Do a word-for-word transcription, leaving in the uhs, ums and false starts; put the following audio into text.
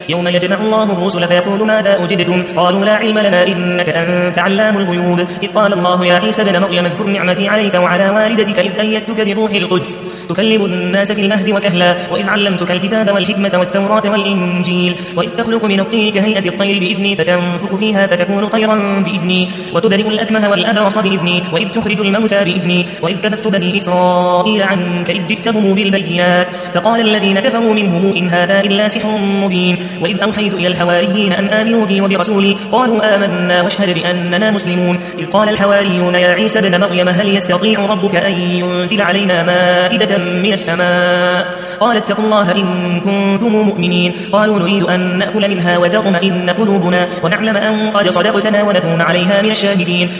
يوم يجمع الله الرسل فيقول ماذا أجبتم قالوا لا علم لنا إنك أنت علام الغيوب إذ قال الله يا عيسى ابن مريم اذكر نعمتي عليك وعلى والدتك إذ أيدتك بروح القدس تكلم الناس في المهد وكهلا وإذ علمتك الكتاب والحكمة والتوراة والإنجيل وإذ تخلق من الطين كهيئة الطير بإذني فتنفخ فيها فتكون طيرا بإذني وتبرئ الأكمه والأبرص بإذني وإذ تخرج الموتى بإذني وإذ كففت بني إسرائيل عنك إذ جئتهم بالبينات فقال الذين كفروا منهم إن هذا إلا سحر مبين وإذ أوحيت إلى الحواريين أن آمنوا بي وبرسولي قالوا آمنا واشهد بأننا مسلمون إذ قال الحواريون يا عيسى ابن مريم هل يستطيع ربك أن ينزل علينا مائدة من السماء قال اتقوا الله إن كنتم مؤمنين قالوا نريد أن نأكل منها وتطمئن قلوبنا ونعلم أن قد صدقتنا ونكون عليها من الشاهدين